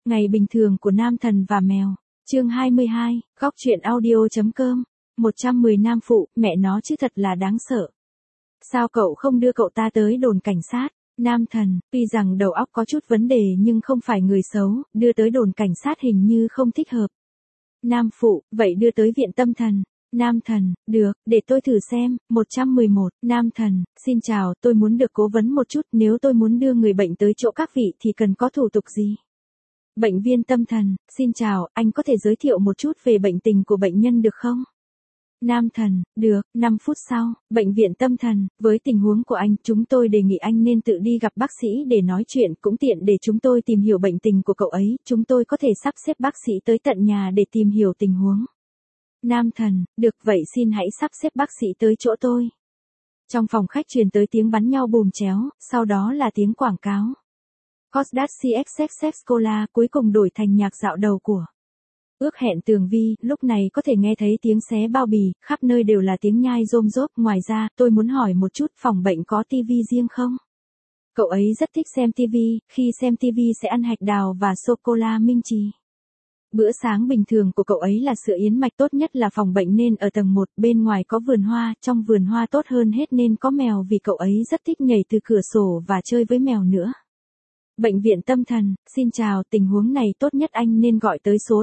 Ngày bình thường của nam thần và mèo. Chương 22, góc truyện audio.com. 110 nam phụ, mẹ nó chứ thật là đáng sợ. Sao cậu không đưa cậu ta tới đồn cảnh sát? Nam thần, tuy rằng đầu óc có chút vấn đề nhưng không phải người xấu, đưa tới đồn cảnh sát hình như không thích hợp. Nam phụ, vậy đưa tới viện tâm thần. Nam thần, được, để tôi thử xem. 111, nam thần, xin chào, tôi muốn được cố vấn một chút, nếu tôi muốn đưa người bệnh tới chỗ các vị thì cần có thủ tục gì? Bệnh viên tâm thần, xin chào, anh có thể giới thiệu một chút về bệnh tình của bệnh nhân được không? Nam thần, được. 5 phút sau, bệnh viện tâm thần, với tình huống của anh, chúng tôi đề nghị anh nên tự đi gặp bác sĩ để nói chuyện, cũng tiện để chúng tôi tìm hiểu bệnh tình của cậu ấy, chúng tôi có thể sắp xếp bác sĩ tới tận nhà để tìm hiểu tình huống. Nam thần, được vậy xin hãy sắp xếp bác sĩ tới chỗ tôi. Trong phòng khách truyền tới tiếng bắn nhau bùm chéo, sau đó là tiếng quảng cáo. Cosdat CXXX Cola cuối cùng đổi thành nhạc dạo đầu của Ước Hẹn Tường Vi, lúc này có thể nghe thấy tiếng xé bao bì, khắp nơi đều là tiếng nhai rôm rốp. Ngoài ra, tôi muốn hỏi một chút, phòng bệnh có tivi riêng không? Cậu ấy rất thích xem tivi, khi xem tivi sẽ ăn hạch đào và sô-cô-la Minh Trì. Bữa sáng bình thường của cậu ấy là sữa yến mạch, tốt nhất là phòng bệnh nên ở tầng 1, bên ngoài có vườn hoa, trong vườn hoa tốt hơn hết nên có mèo vì cậu ấy rất thích nhảy từ cửa sổ và chơi với mèo nữa. Bệnh viện tâm thần, xin chào, tình huống này tốt nhất anh nên gọi tới số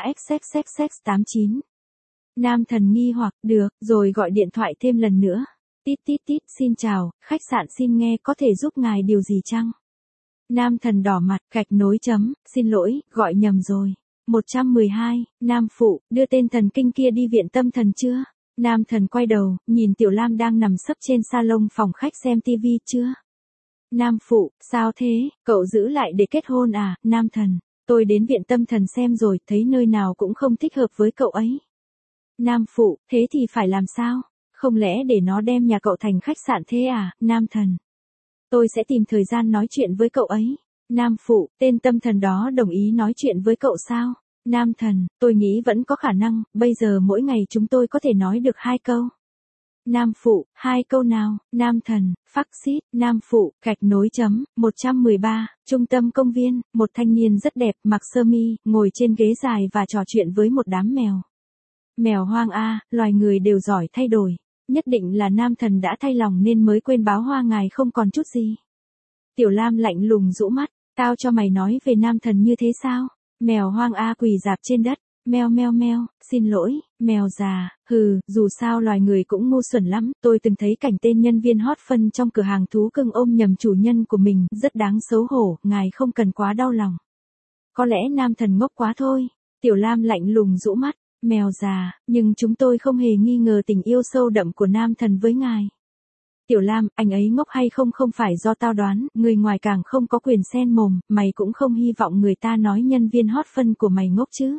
83XXXX89. Nam thần nghi hoặc, được, rồi gọi điện thoại thêm lần nữa. Tít tít tít, xin chào, khách sạn xin nghe, có thể giúp ngài điều gì chăng? Nam thần đỏ mặt, gạch nối chấm, xin lỗi, gọi nhầm rồi. 112, nam phụ, đưa tên thần kinh kia đi viện tâm thần chưa? Nam thần quay đầu, nhìn Tiểu Lam đang nằm sấp trên salon phòng khách xem tivi, chưa? Nam phụ, sao thế, cậu giữ lại để kết hôn à? Nam thần, tôi đến viện tâm thần xem rồi, thấy nơi nào cũng không thích hợp với cậu ấy. Nam phụ, thế thì phải làm sao? Không lẽ để nó đem nhà cậu thành khách sạn thế à? Nam thần, tôi sẽ tìm thời gian nói chuyện với cậu ấy. Nam phụ, tên tâm thần đó đồng ý nói chuyện với cậu sao? Nam thần, tôi nghĩ vẫn có khả năng, bây giờ mỗi ngày chúng tôi có thể nói được 2 câu. Nam phụ, 2 câu nào? Nam thần, phắc xít. Nam phụ, gạch nối chấm, 113, trung tâm công viên, một thanh niên rất đẹp, mặc sơ mi, ngồi trên ghế dài và trò chuyện với một đám mèo. Mèo hoang a, loài người đều giỏi thay đổi. Nhất định là nam thần đã thay lòng nên mới quên báo hoa ngài không còn chút gì. Tiểu Lam lạnh lùng rũ mắt, tao cho mày nói về nam thần như thế sao? Mèo hoang a quỳ rạp trên đất. Meo meo meo, xin lỗi, mèo già, dù sao loài người cũng ngu xuẩn lắm, tôi từng thấy cảnh tên nhân viên hot phân trong cửa hàng thú cưng ôm nhầm chủ nhân của mình, rất đáng xấu hổ, ngài không cần quá đau lòng. Có lẽ nam thần ngốc quá thôi. Tiểu Lam lạnh lùng rũ mắt, mèo già, nhưng chúng tôi không hề nghi ngờ tình yêu sâu đậm của nam thần với ngài. Tiểu Lam, anh ấy ngốc hay không không phải do tao đoán, người ngoài càng không có quyền xen mồm, mày cũng không hy vọng người ta nói nhân viên hot phân của mày ngốc chứ.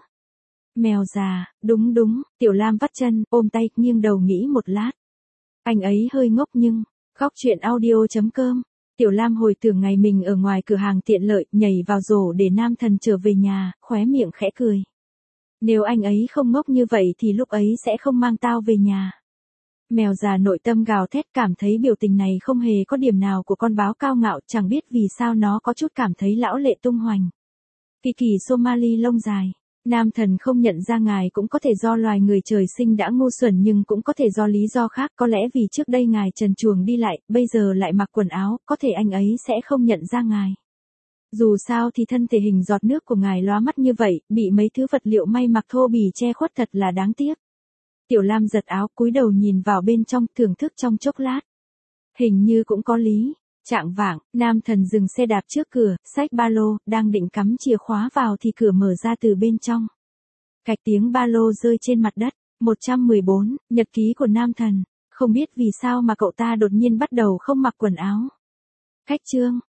Mèo già, đúng đúng, Tiểu Lam vắt chân, ôm tay, nghiêng đầu nghĩ một lát. Anh ấy hơi ngốc nhưng, góc truyện audio.com. Tiểu Lam hồi tưởng ngày mình ở ngoài cửa hàng tiện lợi, nhảy vào rổ để nam thần trở về nhà, khóe miệng khẽ cười. Nếu anh ấy không ngốc như vậy thì lúc ấy sẽ không mang tao về nhà. Mèo già nội tâm gào thét, cảm thấy biểu tình này không hề có điểm nào của con báo cao ngạo, chẳng biết vì sao nó có chút cảm thấy lão lệ tung hoành. Kỳ kỳ Somali lông dài. Nam thần không nhận ra ngài cũng có thể do loài người trời sinh đã ngu xuẩn nhưng cũng có thể do lý do khác, có lẽ vì trước đây ngài trần truồng đi lại, bây giờ lại mặc quần áo, có thể anh ấy sẽ không nhận ra ngài. Dù sao thì thân thể hình giọt nước của ngài lóa mắt như vậy, bị mấy thứ vật liệu may mặc thô bỉ che khuất thật là đáng tiếc. Tiểu Lam giật áo, cúi đầu nhìn vào bên trong, thưởng thức trong chốc lát. Hình như cũng có lý. Chạng vạng, nam thần dừng xe đạp trước cửa, xách ba lô, đang định cắm chìa khóa vào thì cửa mở ra từ bên trong. Cạch tiếng ba lô rơi trên mặt đất. 114, nhật ký của nam thần. Không biết vì sao mà cậu ta đột nhiên bắt đầu không mặc quần áo. Khách trương,